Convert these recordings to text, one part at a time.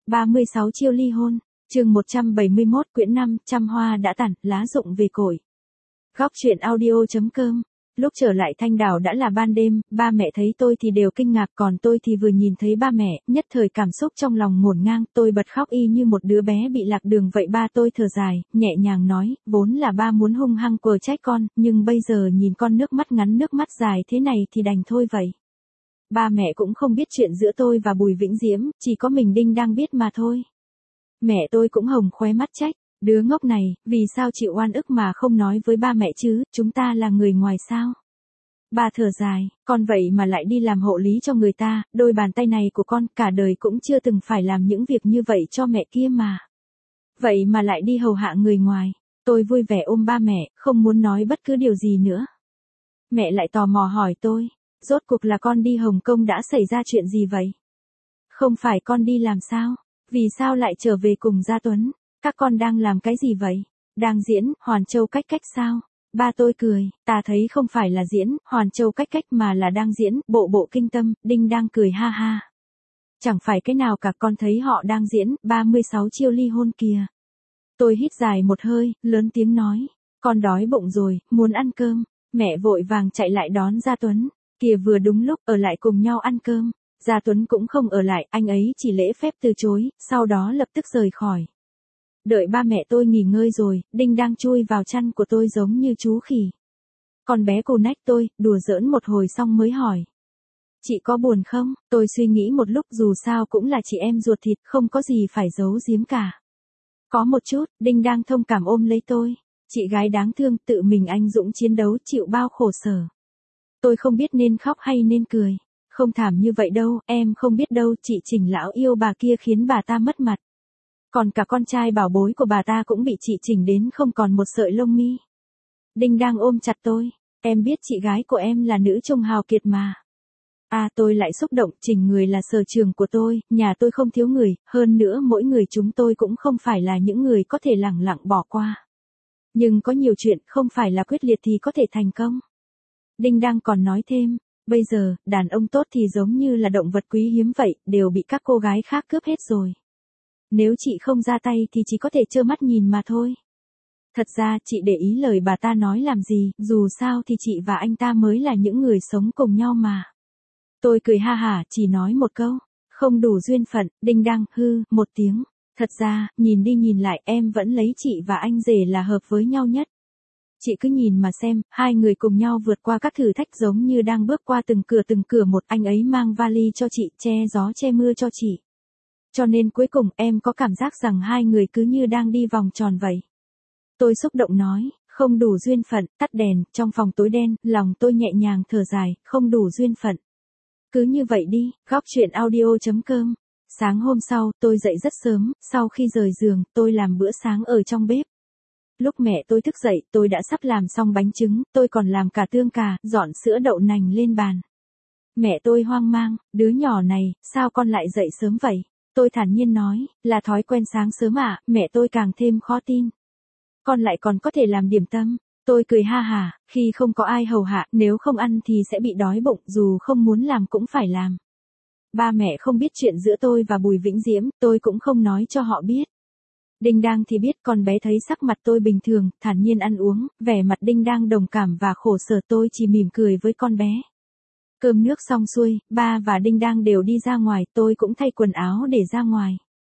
36 chiêu ly hôn, chương 171 quyển 5, trăm hoa đã tàn, lá rụng về cội. Góc truyện audio.com. Lúc trở lại Thanh Đảo đã là ban đêm, ba mẹ thấy tôi thì đều kinh ngạc, còn tôi thì vừa nhìn thấy ba mẹ, nhất thời cảm xúc trong lòng ngổn ngang, tôi bật khóc y như một đứa bé bị lạc đường vậy. Ba tôi thở dài, nhẹ nhàng nói, vốn là ba muốn hung hăng quở trách con, nhưng bây giờ nhìn con nước mắt ngắn nước mắt dài thế này thì đành thôi vậy. Ba mẹ cũng không biết chuyện giữa tôi và Bùi Vĩnh Diễm, chỉ có mình Đinh đang biết mà thôi. Mẹ tôi cũng hồng khóe mắt trách, đứa ngốc này, vì sao chịu oan ức mà không nói với ba mẹ chứ, chúng ta là người ngoài sao? Bà thở dài, con vậy mà lại đi làm hộ lý cho người ta, đôi bàn tay này của con cả đời cũng chưa từng phải làm những việc như vậy cho mẹ kia mà. Vậy mà lại đi hầu hạ người ngoài. Tôi vui vẻ ôm ba mẹ, không muốn nói bất cứ điều gì nữa. Mẹ lại tò mò hỏi tôi, rốt cuộc là con đi Hồng Kông đã xảy ra chuyện gì vậy? Không phải con đi làm sao? Vì sao lại trở về cùng Gia Tuấn? Các con đang làm cái gì vậy? Đang diễn, Hoàn Châu cách cách sao? Ba tôi cười, ta thấy không phải là diễn, Hoàn Châu cách cách mà là đang diễn, bộ bộ kinh tâm. Đinh đang cười ha ha. Chẳng phải cái nào cả, con thấy họ đang diễn, 36 chiêu ly hôn kìa. Tôi hít dài một hơi, lớn tiếng nói, con đói bụng rồi, muốn ăn cơm. Mẹ vội vàng chạy lại đón Gia Tuấn, kìa vừa đúng lúc ở lại cùng nhau ăn cơm. Gia Tuấn cũng không ở lại, anh ấy chỉ lễ phép từ chối, sau đó lập tức rời khỏi. Đợi ba mẹ tôi nghỉ ngơi rồi, Đinh đang chui vào chăn của tôi giống như chú khỉ. Con bé cù nách tôi, đùa giỡn một hồi xong mới hỏi. Chị có buồn không? Tôi suy nghĩ một lúc, dù sao cũng là chị em ruột thịt, không có gì phải giấu giếm cả. Có một chút, Đinh đang thông cảm ôm lấy tôi. Chị gái đáng thương, tự mình anh dũng chiến đấu, chịu bao khổ sở. Tôi không biết nên khóc hay nên cười. Không thảm như vậy đâu, em không biết đâu, chị Trình lão yêu bà kia khiến bà ta mất mặt. Còn cả con trai bảo bối của bà ta cũng bị chị Trình đến không còn một sợi lông mi. Đinh đang ôm chặt tôi, em biết chị gái của em là nữ trung hào kiệt mà. À, tôi lại xúc động, Trình người là sở trường của tôi, nhà tôi không thiếu người, hơn nữa mỗi người chúng tôi cũng không phải là những người có thể lẳng lặng bỏ qua. Nhưng có nhiều chuyện không phải là quyết liệt thì có thể thành công. Đinh đang còn nói thêm, bây giờ, đàn ông tốt thì giống như là động vật quý hiếm vậy, đều bị các cô gái khác cướp hết rồi. Nếu chị không ra tay thì chỉ có thể trơ mắt nhìn mà thôi. Thật ra chị để ý lời bà ta nói làm gì, dù sao thì chị và anh ta mới là những người sống cùng nhau mà. Tôi cười ha hả, chỉ nói một câu, không đủ duyên phận. Đinh đang hư một tiếng. Thật ra, nhìn đi nhìn lại em vẫn lấy chị và anh rể là hợp với nhau nhất. Chị cứ nhìn mà xem, hai người cùng nhau vượt qua các thử thách giống như đang bước qua từng cửa một. Anh ấy mang vali cho chị, che gió che mưa cho chị. Cho nên cuối cùng em có cảm giác rằng hai người cứ như đang đi vòng tròn vậy. Tôi xúc động nói, không đủ duyên phận. Tắt đèn, trong phòng tối đen, lòng tôi nhẹ nhàng thở dài, không đủ duyên phận. Cứ như vậy đi. Góc truyện audio.com. Sáng hôm sau, tôi dậy rất sớm, sau khi rời giường, tôi làm bữa sáng ở trong bếp. Lúc mẹ tôi thức dậy, tôi đã sắp làm xong bánh trứng, tôi còn làm cả tương cà, dọn sữa đậu nành lên bàn. Mẹ tôi hoang mang, đứa nhỏ này, sao con lại dậy sớm vậy? Tôi thản nhiên nói, là thói quen sáng sớm ạ. Mẹ tôi càng thêm khó tin. Con lại còn có thể làm điểm tâm. Tôi cười ha hả, khi không có ai hầu hạ, nếu không ăn thì sẽ bị đói bụng, dù không muốn làm cũng phải làm. Ba mẹ không biết chuyện giữa tôi và Bùi Vĩnh Diễm, tôi cũng không nói cho họ biết. Đinh đang thì biết, con bé thấy sắc mặt tôi bình thường, thản nhiên ăn uống, vẻ mặt Đinh đang đồng cảm và khổ sở, tôi chỉ mỉm cười với con bé. Cơm nước xong xuôi, ba và Đinh đang đều đi ra ngoài, tôi cũng thay quần áo để ra ngoài.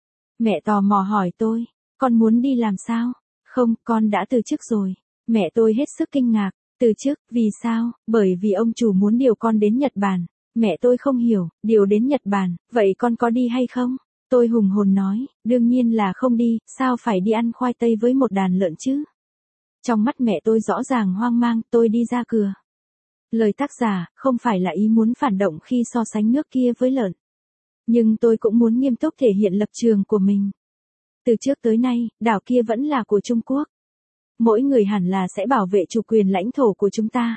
Mẹ tò mò hỏi tôi, con muốn đi làm sao? Không, con đã từ chức rồi. Mẹ tôi hết sức kinh ngạc, từ chức, vì sao? Bởi vì ông chủ muốn điều con đến Nhật Bản. Mẹ tôi không hiểu, điều đến Nhật Bản, vậy con có đi hay không? Tôi hùng hồn nói, đương nhiên là không đi, sao phải đi ăn khoai tây với một đàn lợn chứ? Trong mắt mẹ tôi rõ ràng hoang mang, tôi đi ra cửa. Lời tác giả, không phải là ý muốn phản động khi so sánh nước kia với lợn. Nhưng tôi cũng muốn nghiêm túc thể hiện lập trường của mình. Từ trước tới nay, đảo kia vẫn là của Trung Quốc. Mỗi người hẳn là sẽ bảo vệ chủ quyền lãnh thổ của chúng ta.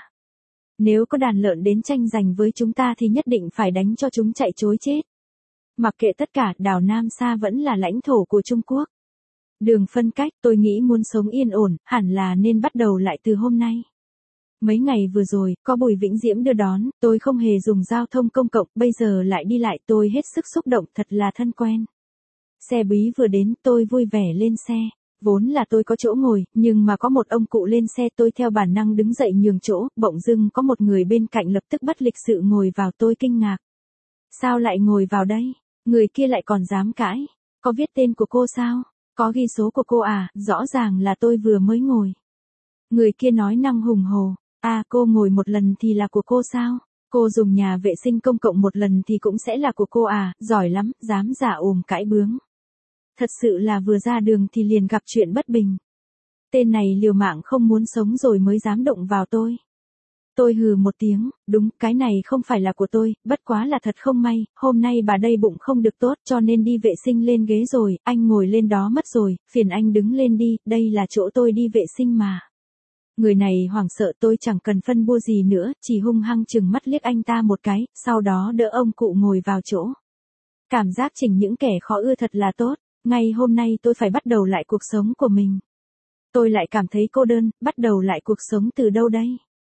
Nếu có đàn lợn đến tranh giành với chúng ta thì nhất định phải đánh cho chúng chạy trối chết. Mặc kệ tất cả, đảo Nam Sa vẫn là lãnh thổ của Trung Quốc. Đường phân cách, tôi nghĩ muốn sống yên ổn, hẳn là nên bắt đầu lại từ hôm nay. Mấy ngày vừa rồi, có Bùi Vĩnh Diễm đưa đón, tôi không hề dùng giao thông công cộng, bây giờ lại đi lại, tôi hết sức xúc động, thật là thân quen. Xe bí vừa đến, tôi vui vẻ lên xe. Vốn là tôi có chỗ ngồi, nhưng mà có một ông cụ lên xe, tôi theo bản năng đứng dậy nhường chỗ, bỗng dưng có một người bên cạnh lập tức bất lịch sự ngồi vào, tôi kinh ngạc. Sao lại ngồi vào đây? Người kia lại còn dám cãi. Có viết tên của cô sao? Có ghi số của cô à? Rõ ràng là tôi vừa mới ngồi. Người kia nói năng hùng hồ. À, cô ngồi một lần thì là của cô sao? Cô dùng nhà vệ sinh công cộng một lần thì cũng sẽ là của cô à? Giỏi lắm, dám giả ồm cãi bướng. Thật sự là vừa ra đường thì liền gặp chuyện bất bình. Tên này liều mạng không muốn sống rồi mới dám động vào tôi. Tôi hừ một tiếng, đúng, cái này không phải là của tôi, bất quá là thật không may, hôm nay bà đây bụng không được tốt cho nên đi vệ sinh lên ghế rồi, anh ngồi lên đó mất rồi, phiền anh đứng lên đi, đây là chỗ tôi đi vệ sinh mà. Người này hoảng sợ, tôi chẳng cần phân bua gì nữa, chỉ hung hăng chừng mắt liếc anh ta một cái, sau đó đỡ ông cụ ngồi vào chỗ. Cảm giác chỉnh những kẻ khó ưa thật là tốt, ngay hôm nay tôi phải bắt đầu lại cuộc sống của mình. Tôi lại cảm thấy cô đơn, bắt đầu lại cuộc sống từ đâu đây?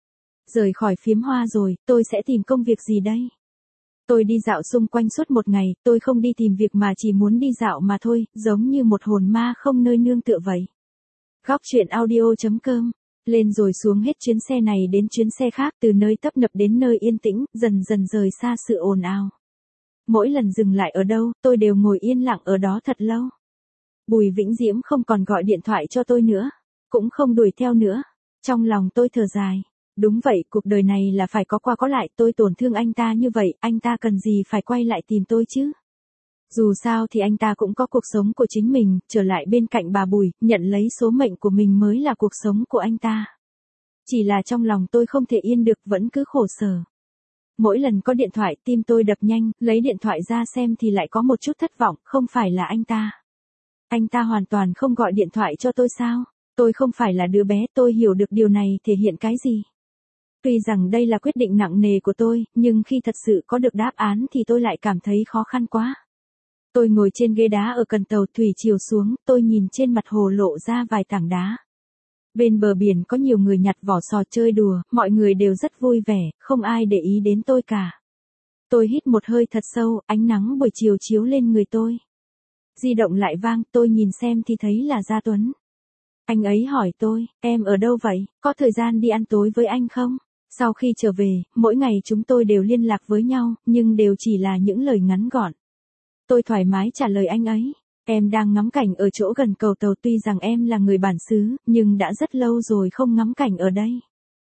Rời khỏi phiếm hoa rồi, tôi sẽ tìm công việc gì đây? Tôi đi dạo xung quanh suốt một ngày, tôi không đi tìm việc mà chỉ muốn đi dạo mà thôi, giống như một hồn ma không nơi nương tựa vậy. Góc truyện audio.com. Lên rồi xuống hết chuyến xe này đến chuyến xe khác, từ nơi tấp nập đến nơi yên tĩnh, dần dần rời xa sự ồn ào. Mỗi lần dừng lại ở đâu, tôi đều ngồi yên lặng ở đó thật lâu. Bùi Vĩnh Diễm không còn gọi điện thoại cho tôi nữa, cũng không đuổi theo nữa. Trong lòng tôi thở dài. Đúng vậy, cuộc đời này là phải có qua có lại, tôi tổn thương anh ta như vậy, anh ta cần gì phải quay lại tìm tôi chứ? Dù sao thì anh ta cũng có cuộc sống của chính mình, trở lại bên cạnh bà Bùi, nhận lấy số mệnh của mình mới là cuộc sống của anh ta. Chỉ là trong lòng tôi không thể yên được, vẫn cứ khổ sở. Mỗi lần có điện thoại, tim tôi đập nhanh, lấy điện thoại ra xem thì lại có một chút thất vọng, không phải là anh ta. Anh ta hoàn toàn không gọi điện thoại cho tôi sao? Tôi không phải là đứa bé, tôi hiểu được điều này thể hiện cái gì. Tuy rằng đây là quyết định nặng nề của tôi, nhưng khi thật sự có được đáp án thì tôi lại cảm thấy khó khăn quá. Tôi ngồi trên ghế đá ở cần tàu, thủy chiều xuống, tôi nhìn trên mặt hồ lộ ra vài tảng đá. Bên bờ biển có nhiều người nhặt vỏ sò chơi đùa, mọi người đều rất vui vẻ, không ai để ý đến tôi cả. Tôi hít một hơi thật sâu, ánh nắng buổi chiều chiếu lên người tôi. Di động lại vang, tôi nhìn xem thì thấy là Gia Tuấn. Anh ấy hỏi tôi, em ở đâu vậy, có thời gian đi ăn tối với anh không? Sau khi trở về, mỗi ngày chúng tôi đều liên lạc với nhau, nhưng đều chỉ là những lời ngắn gọn. Tôi thoải mái trả lời anh ấy, em đang ngắm cảnh ở chỗ gần cầu tàu, tuy rằng em là người bản xứ, nhưng đã rất lâu rồi không ngắm cảnh ở đây.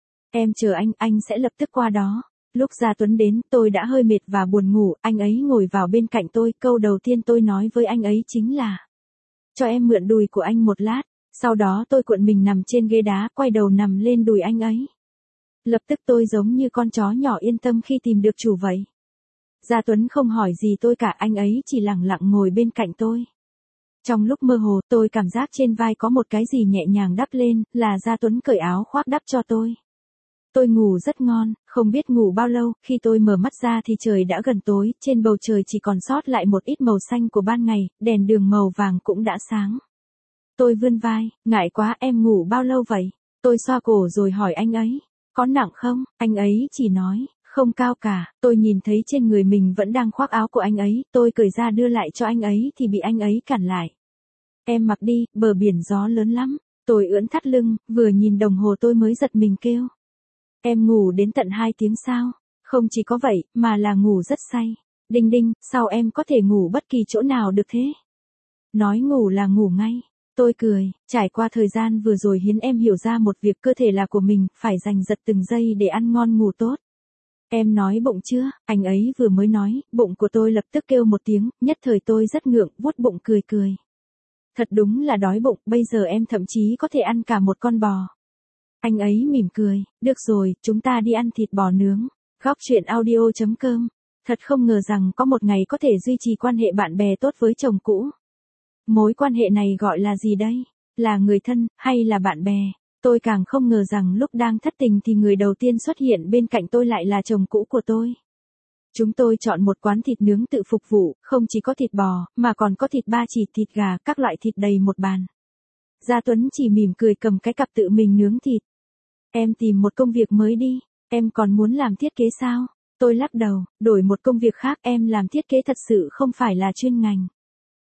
Em chờ anh sẽ lập tức qua đó. Lúc Gia Tuấn đến, tôi đã hơi mệt và buồn ngủ, anh ấy ngồi vào bên cạnh tôi, câu đầu tiên tôi nói với anh ấy chính là: cho em mượn đùi của anh một lát. Sau đó tôi cuộn mình nằm trên ghế đá, quay đầu nằm lên đùi anh ấy. Lập tức tôi giống như con chó nhỏ yên tâm khi tìm được chủ vậy. Gia Tuấn không hỏi gì tôi cả, anh ấy chỉ lặng lặng ngồi bên cạnh tôi. Trong lúc mơ hồ, tôi cảm giác trên vai có một cái gì nhẹ nhàng đắp lên, là Gia Tuấn cởi áo khoác đắp cho tôi. Tôi ngủ rất ngon, không biết ngủ bao lâu, khi tôi mở mắt ra thì trời đã gần tối, trên bầu trời chỉ còn sót lại một ít màu xanh của ban ngày, đèn đường màu vàng cũng đã sáng. Tôi vươn vai, ngại quá, em ngủ bao lâu vậy? Tôi xoa cổ rồi hỏi anh ấy, có nặng không? Anh ấy chỉ nói, không cao cả. Tôi nhìn thấy trên người mình vẫn đang khoác áo của anh ấy, tôi cởi ra đưa lại cho anh ấy thì bị anh ấy cản lại. Em mặc đi, bờ biển gió lớn lắm. Tôi ưỡn thắt lưng, vừa nhìn đồng hồ tôi mới giật mình kêu. Em ngủ đến tận 2 tiếng sao? Không chỉ có vậy, mà là ngủ rất say. Đinh đinh, sao em có thể ngủ bất kỳ chỗ nào được thế? Nói ngủ là ngủ ngay. Tôi cười, trải qua thời gian vừa rồi khiến em hiểu ra một việc, cơ thể là của mình, phải giành giật từng giây để ăn ngon ngủ tốt. Em nói bụng chưa? Anh ấy vừa mới nói, bụng của tôi lập tức kêu một tiếng, nhất thời tôi rất ngượng, vuốt bụng cười cười. Thật đúng là đói bụng, bây giờ em thậm chí có thể ăn cả một con bò. Anh ấy mỉm cười, được rồi, chúng ta đi ăn thịt bò nướng. Góc truyện audio.com. Thật không ngờ rằng có một ngày có thể duy trì quan hệ bạn bè tốt với chồng cũ. Mối quan hệ này gọi là gì đây? Là người thân, hay là bạn bè? Tôi càng không ngờ rằng lúc đang thất tình thì người đầu tiên xuất hiện bên cạnh tôi lại là chồng cũ của tôi. Chúng tôi chọn một quán thịt nướng tự phục vụ, không chỉ có thịt bò, mà còn có thịt ba chỉ, thịt gà, các loại thịt đầy một bàn. Gia Tuấn chỉ mỉm cười cầm cái cặp tự mình nướng thịt. Em tìm một công việc mới đi, em còn muốn làm thiết kế sao? Tôi lắc đầu, đổi một công việc khác, em làm thiết kế thật sự không phải là chuyên ngành.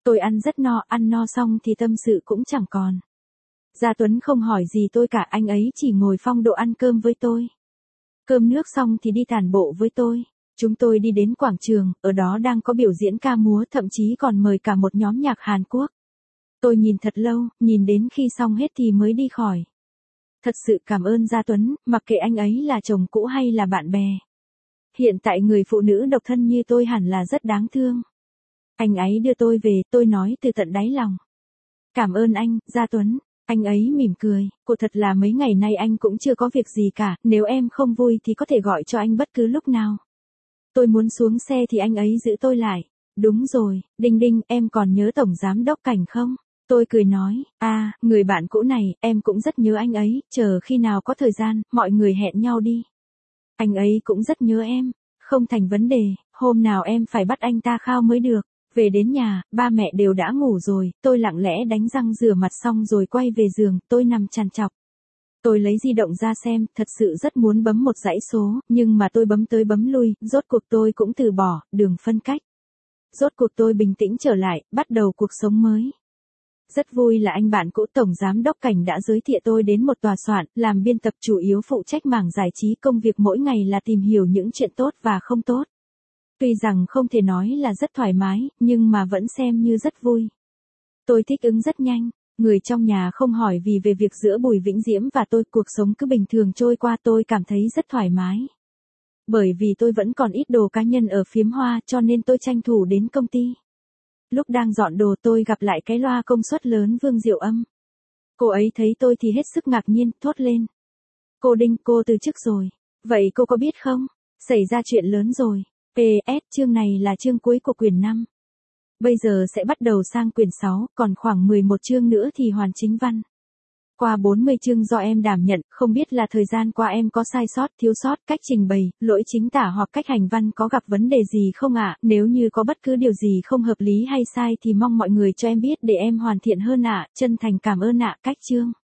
Tôi ăn rất no, ăn no xong thì tâm sự cũng chẳng còn. Gia Tuấn không hỏi gì tôi cả, anh ấy chỉ ngồi phong độ ăn cơm với tôi. Cơm nước xong thì đi tản bộ với tôi. Chúng tôi đi đến quảng trường, ở đó đang có biểu diễn ca múa, thậm chí còn mời cả một nhóm nhạc Hàn Quốc. Tôi nhìn thật lâu, nhìn đến khi xong hết thì mới đi khỏi. Thật sự cảm ơn Gia Tuấn, mặc kệ anh ấy là chồng cũ hay là bạn bè. Hiện tại người phụ nữ độc thân như tôi hẳn là rất đáng thương. Anh ấy đưa tôi về, tôi nói từ tận đáy lòng. Cảm ơn anh, Gia Tuấn. Anh ấy mỉm cười, cô thật là mấy ngày nay anh cũng chưa có việc gì cả, nếu em không vui thì có thể gọi cho anh bất cứ lúc nào. Tôi muốn xuống xe thì anh ấy giữ tôi lại. Đúng rồi, Đinh Đinh, em còn nhớ Tổng Giám Đốc Cảnh không? Tôi cười nói, người bạn cũ này, em cũng rất nhớ anh ấy, chờ khi nào có thời gian, mọi người hẹn nhau đi. Anh ấy cũng rất nhớ em, không thành vấn đề, hôm nào em phải bắt anh ta khao mới được. Về đến nhà, ba mẹ đều đã ngủ rồi, tôi lặng lẽ đánh răng rửa mặt xong rồi quay về giường, tôi nằm trằn trọc. Tôi lấy di động ra xem, thật sự rất muốn bấm một dãy số, nhưng mà tôi bấm tới bấm lui, rốt cuộc tôi cũng từ bỏ, đường phân cách. Rốt cuộc tôi bình tĩnh trở lại, bắt đầu cuộc sống mới. Rất vui là anh bạn cũ Tổng Giám Đốc Cảnh đã giới thiệu tôi đến một tòa soạn, làm biên tập chủ yếu phụ trách mảng giải trí, công việc mỗi ngày là tìm hiểu những chuyện tốt và không tốt. Tuy rằng không thể nói là rất thoải mái, nhưng mà vẫn xem như rất vui. Tôi thích ứng rất nhanh, người trong nhà không hỏi vì về việc giữa Bùi Vĩnh Diễm và tôi, cuộc sống cứ bình thường trôi qua, tôi cảm thấy rất thoải mái. Bởi vì tôi vẫn còn ít đồ cá nhân ở Phiếm Hoa cho nên tôi tranh thủ đến công ty. Lúc đang dọn đồ tôi gặp lại cái loa công suất lớn Vương Diệu Âm. Cô ấy thấy tôi thì hết sức ngạc nhiên, thốt lên. Cô Đinh, cô từ chức rồi. Vậy cô có biết không? Xảy ra chuyện lớn rồi. PS, chương này là chương cuối của quyển 5. Bây giờ sẽ bắt đầu sang quyển 6, còn khoảng 11 chương nữa thì hoàn chính văn. Qua 40 chương do em đảm nhận, không biết là thời gian qua em có sai sót, thiếu sót, cách trình bày, lỗi chính tả hoặc cách hành văn có gặp vấn đề gì không ạ? Nếu như có bất cứ điều gì không hợp lý hay sai thì mong mọi người cho em biết để em hoàn thiện hơn ạ. Chân thành cảm ơn ạ. Cách chương.